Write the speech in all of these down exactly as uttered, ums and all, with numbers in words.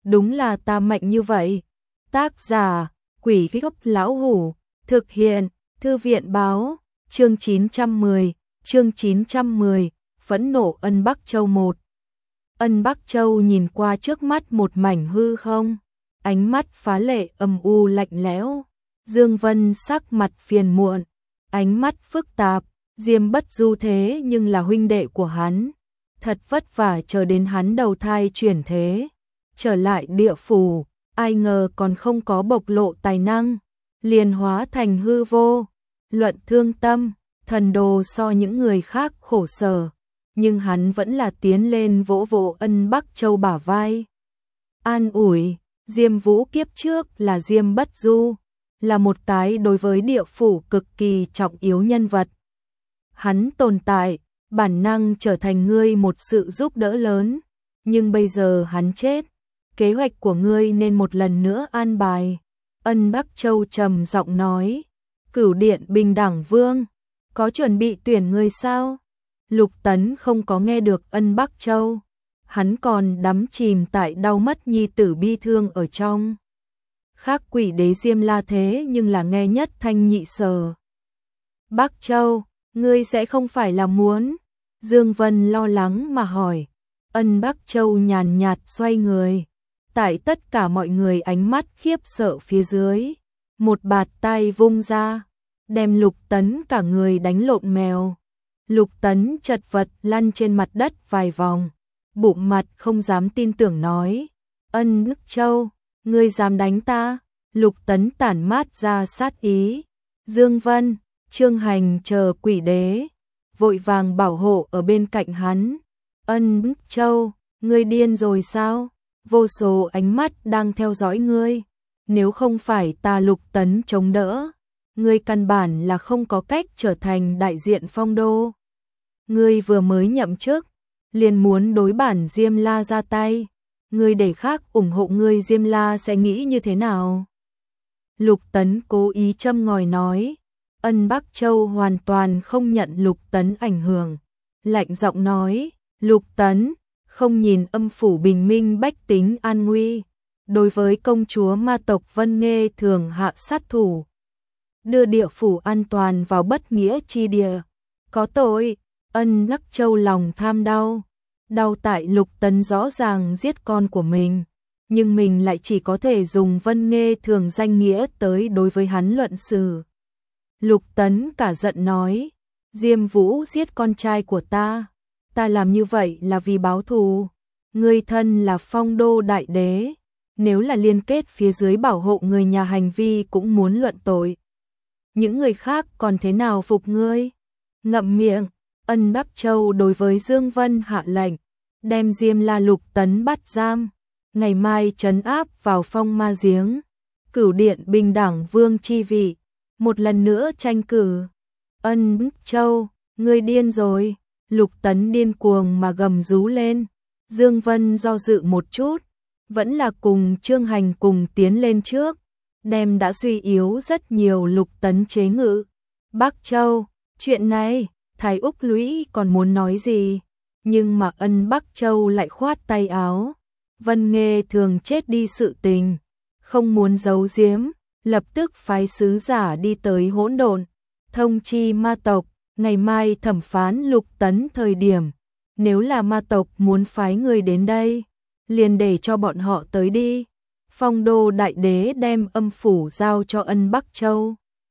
đúng là ta mạnh như vậy. Tác giả, Quỷ Gốc Lão Hủ, thực hiện, Thư viện báo, chương chín trăm mười, chương chín trăm mười, phẫn nộ Ân Bắc Châu một. Ân Bắc Châu nhìn qua trước mắt một mảnh hư không, ánh mắt phá lệ âm u lạnh lẽo. Dương Vân sắc mặt phiền muộn, ánh mắt phức tạp, Diêm Bất Du thế nhưng là huynh đệ của hắn, thật vất vả chờ đến hắn đầu thai chuyển thế, trở lại địa phủ, ai ngờ còn không có bộc lộ tài năng, liền hóa thành hư vô. Luận thương tâm, thần đồ so những người khác khổ sở, nhưng hắn vẫn là tiến lên vỗ vỗ Ân Bắc Châu bả vai. An ủi, Diêm Vũ kiếp trước là Diêm Bất Du, là một cái đối với địa phủ cực kỳ trọng yếu nhân vật. Hắn tồn tại, bản năng trở thành ngươi một sự giúp đỡ lớn, nhưng bây giờ hắn chết, kế hoạch của ngươi nên một lần nữa an bài. Ân Bắc Châu trầm giọng nói, Cửu Điện Bình Đẳng Vương, có chuẩn bị tuyển ngươi sao? Lục Tấn không có nghe được Ân Bắc Châu, hắn còn đắm chìm tại đau mất nhi tử bi thương ở trong. Khác Quỷ Đế Diêm La thế nhưng là nghe nhất thanh nhị sở. Bắc Châu, ngươi sẽ không phải là muốn? Dương Vân lo lắng mà hỏi. Ân Bắc Châu nhàn nhạt xoay người, tại tất cả mọi người ánh mắt khiếp sợ phía dưới, một bạt tay vung ra, đem Lục Tấn cả người đánh lộn mèo. Lục Tấn chật vật lăn trên mặt đất vài vòng, bụng mặt không dám tin tưởng nói, Ân Bắc Châu, ngươi dám đánh ta? Lục Tấn tản mát ra sát ý. Dương Vân, Trương Hành chờ Quỷ Đế, vội vàng bảo hộ ở bên cạnh hắn. Ân Bắc Châu, ngươi điên rồi sao? Vô số ánh mắt đang theo dõi ngươi, nếu không phải ta Lục Tấn chống đỡ, ngươi căn bản là không có cách trở thành đại diện Phong Đô. Ngươi vừa mới nhậm chức, liền muốn đối bản Diêm La ra tay, ngươi để khác ủng hộ ngươi Diêm La sẽ nghĩ như thế nào? Lục Tấn cố ý châm ngòi nói. Ân Bắc Châu hoàn toàn không nhận Lục Tấn ảnh hưởng, lạnh giọng nói, Lục Tấn, không nhìn âm phủ bình minh bách tính an nguy, đối với công chúa ma tộc Vân Nghê thường hạ sát thủ, đưa địa phủ an toàn vào bất nghĩa chi địa, có tội. Ân Bắc Châu lòng tham đau, đau tại Lục Tấn rõ ràng giết con của mình, nhưng mình lại chỉ có thể dùng Vân Nghê thường danh nghĩa tới đối với hắn luận xử. Lục Tấn cả giận nói, Diêm Vũ giết con trai của ta, ta làm như vậy là vì báo thù, ngươi thân là Phong Đô đại đế, nếu là liên kết phía dưới bảo hộ người nhà hành vi cũng muốn luận tội. Những người khác còn thế nào phục ngươi? Ngậm miệng. Ân Bắc Châu đối với Dương Vân hạ lệnh, đem Diêm La Lục Tấn bắt giam, ngày mai trấn áp vào phong ma giếng. Cửu Điện Bình Đẳng Vương chi vị, một lần nữa tranh cử. Ân Bắc Châu, ngươi điên rồi. Lục Tấn điên cuồng mà gầm rú lên. Dương Vân do dự một chút, vẫn là cùng Trương Hành cùng tiến lên trước, đem đã suy yếu rất nhiều Lục Tấn chế ngự. Bắc Châu, chuyện này, Thái Úc Lũy còn muốn nói gì, nhưng mà Ân Bắc Châu lại khoát tay áo. Vân Nghê thường chết đi sự tình, không muốn giấu giếm, lập tức phái sứ giả đi tới hỗn độn, thông chi ma tộc, ngày mai thẩm phán Lục Tấn thời điểm, nếu là ma tộc muốn phái người đến đây, liền để cho bọn họ tới đi. Phong Đô đại đế đem âm phủ giao cho Ân Bắc Châu,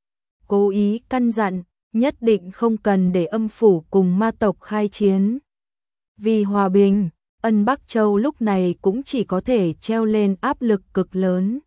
cố ý căn dặn, nhất định không cần để âm phủ cùng ma tộc khai chiến. Vì hòa bình, Ân Bắc Châu lúc này cũng chỉ có thể treo lên áp lực cực lớn.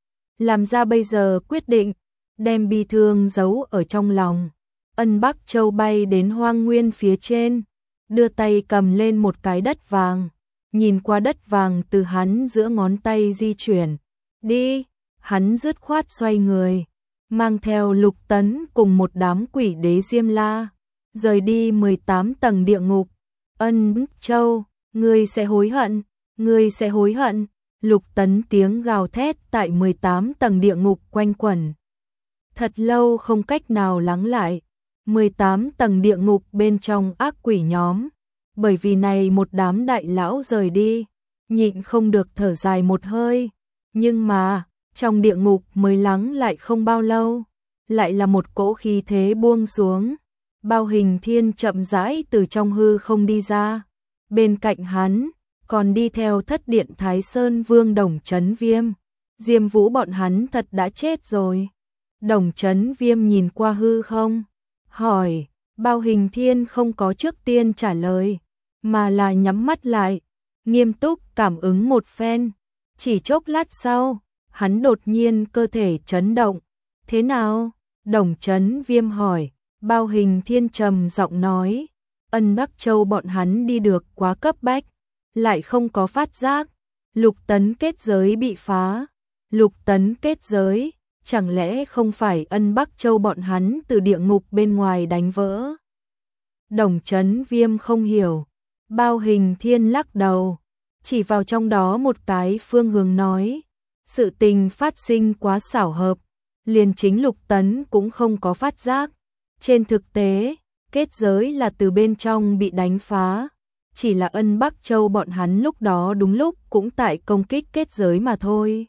Làm ra bây giờ quyết định, đem bi thương giấu ở trong lòng. Ân Bắc Châu bay đến hoang nguyên phía trên, đưa tay cầm lên một cái đất vàng, nhìn qua đất vàng từ hắn giữa ngón tay di chuyển. Đi, hắn dứt khoát xoay người, mang theo Lục Tấn cùng một đám Quỷ Đế Diêm La, rời đi mười tám tầng địa ngục. Ân Bắc Châu, ngươi sẽ hối hận, ngươi sẽ hối hận. Lục Tấn tiếng gào thét tại mười tám tầng địa ngục quanh quẩn. Thật lâu không cách nào lắng lại. mười tám tầng địa ngục bên trong ác quỷ nhóm, bởi vì này một đám đại lão rời đi, nhịn không được thở dài một hơi. Nhưng mà, trong địa ngục mới lắng lại không bao lâu, lại là một cỗ khí thế buông xuống. Bao Hình Thiên chậm rãi từ trong hư không đi ra. Bên cạnh hắn, còn đi theo thất điện Thái Sơn Vương Đồng Chấn Viêm. Diêm Vũ bọn hắn thật đã chết rồi. Đồng Chấn Viêm nhìn qua hư không, hỏi. Bao Hình Thiên không có trước tiên trả lời, mà là nhắm mắt lại, nghiêm túc cảm ứng một phen. Chỉ chốc lát sau, hắn đột nhiên cơ thể chấn động. Thế nào? Đồng Chấn Viêm hỏi. Bao Hình Thiên trầm giọng nói, Ân Đắc Châu bọn hắn đi được quá cấp bách, lại không có phát giác. Lục tấn kết giới bị phá. Lục tấn kết giới, chẳng lẽ không phải Ân Bắc Châu bọn hắn từ địa ngục bên ngoài đánh vỡ? Đồng Chấn Viêm không hiểu. Bao Hình Thiên lắc đầu, chỉ vào trong đó một cái phương hướng nói, sự tình phát sinh quá xảo hợp, liền chính Lục tấn cũng không có phát giác. Trên thực tế, kết giới là từ bên trong bị đánh phá, chỉ là Ân Bắc Châu bọn hắn lúc đó đúng lúc cũng tại công kích kết giới mà thôi.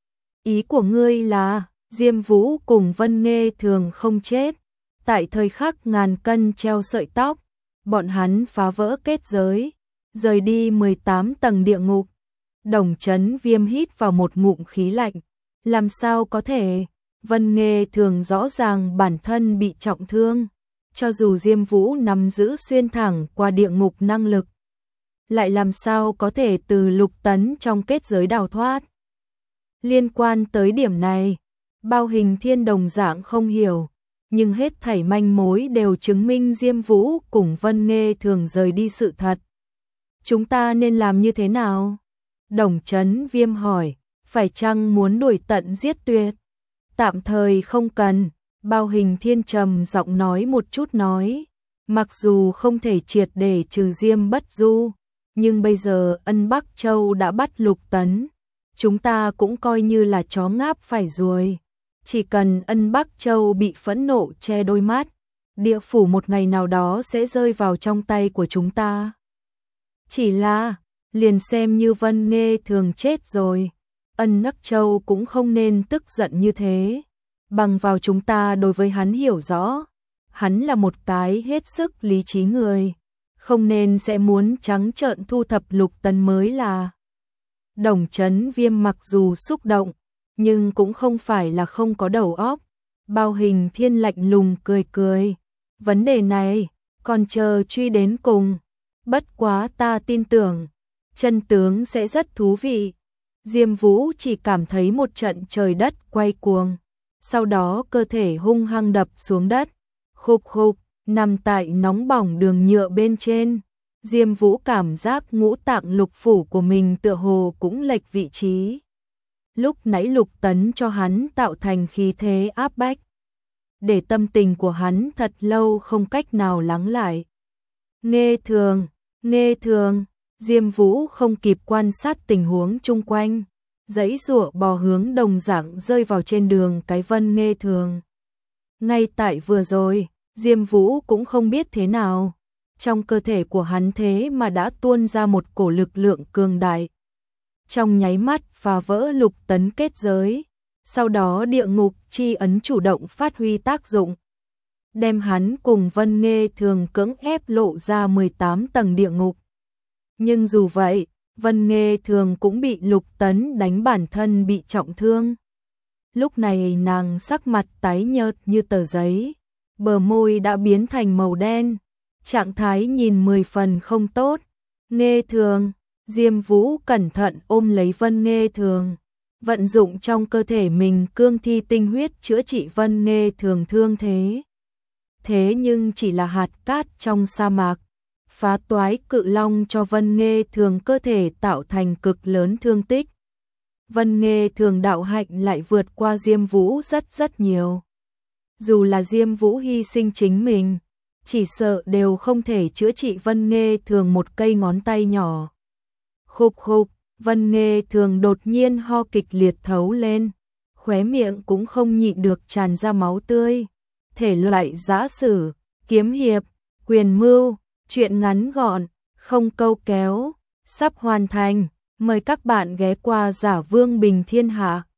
Ý của ngươi là, Diêm Vũ cùng Vân Nghê Thường không chết, tại thời khắc ngàn cân treo sợi tóc, bọn hắn phá vỡ kết giới, rời đi mười tám tầng địa ngục. Đồng Chấn Viêm hít vào một ngụm khí lạnh, làm sao có thể? Vân Nghê Thường rõ ràng bản thân bị trọng thương, cho dù Diêm Vũ nắm giữ xuyên thẳng qua địa ngục năng lực, lại làm sao có thể từ Lục tấn trong kết giới đào thoát? Liên quan tới điểm này, Bao Hình Thiên đồng dạng không hiểu, nhưng hết thảy manh mối đều chứng minh Diêm Vũ cùng Vân Nghê Thường rời đi sự thật. Chúng ta nên làm như thế nào? Đồng Chấn Viêm hỏi, phải chăng muốn đuổi tận giết tuyệt? Tạm thời không cần. Bao Hình Thiên trầm giọng nói một chút nói, mặc dù không thể triệt để trừ Diêm Bất Du, nhưng bây giờ Ân Bắc Châu đã bắt Lục tấn, chúng ta cũng coi như là chó ngáp phải ruồi. Chỉ cần Ân Bắc Châu bị phẫn nộ che đôi mắt, địa phủ một ngày nào đó sẽ rơi vào trong tay của chúng ta. Chỉ là, liền xem như Vân Nghê Thường chết rồi, Ân Bắc Châu cũng không nên tức giận như thế. Bằng vào chúng ta đối với hắn hiểu rõ, hắn là một cái hết sức lý trí người, không nên sẽ muốn trắng trợn thu thập Lục tấn mới là. Đồng Chấn Viêm mặc dù xúc động, nhưng cũng không phải là không có đầu óc. Bao Hình Thiên lạnh lùng cười cười, vấn đề này còn chờ truy đến cùng, bất quá ta tin tưởng chân tướng sẽ rất thú vị. Diêm Vũ chỉ cảm thấy một trận trời đất quay cuồng, sau đó cơ thể hung hăng đập xuống đất, khục khục, nằm tại nóng bỏng đường nhựa bên trên. Diêm Vũ cảm giác ngũ tạng lục phủ của mình tựa hồ cũng lệch vị trí. Lúc nãy Lục tấn cho hắn tạo thành khí thế áp bách, để tâm tình của hắn thật lâu không cách nào lắng lại. Nghê Thường, Nghê Thường, Diêm Vũ không kịp quan sát tình huống chung quanh, giãy giụa bò hướng đồng dạng rơi vào trên đường cái Vân Nghê Thường. Ngay tại vừa rồi, Diêm Vũ cũng không biết thế nào, trong cơ thể của hắn thế mà đã tuôn ra một cổ lực lượng cường đại. Trong nháy mắt phá vỡ Lục tấn kết giới, sau đó địa ngục chi ấn chủ động phát huy tác dụng, đem hắn cùng Vân Nghê Thường cưỡng ép lộ ra mười tám tầng địa ngục. Nhưng dù vậy, Vân Nghê Thường cũng bị Lục tấn đánh bản thân bị trọng thương. Lúc này nàng sắc mặt tái nhợt như tờ giấy, bờ môi đã biến thành màu đen, trạng thái nhìn mười phần không tốt. Nghê Thường, Diêm Vũ cẩn thận ôm lấy Vân Nghê Thường, vận dụng trong cơ thể mình cương thi tinh huyết chữa trị Vân Nghê Thường thương thế. Thế nhưng chỉ là hạt cát trong sa mạc, phá toái cự long cho Vân Nghê Thường cơ thể tạo thành cực lớn thương tích. Vân Nghê Thường đạo hạnh lại vượt qua Diêm Vũ rất rất nhiều. Dù là Diêm Vũ hy sinh chính mình, chỉ sợ đều không thể chữa trị Vân Nghê Thường một cây ngón tay nhỏ. Khục khục, Vân Nghê Thường đột nhiên ho kịch liệt thấu lên, khóe miệng cũng không nhịn được tràn ra máu tươi. Thể loại giã sử, kiếm hiệp, quyền mưu, truyện ngắn gọn, không câu kéo, sắp hoàn thành. Mời các bạn ghé qua Giả Vương Bình Thiên Hạ.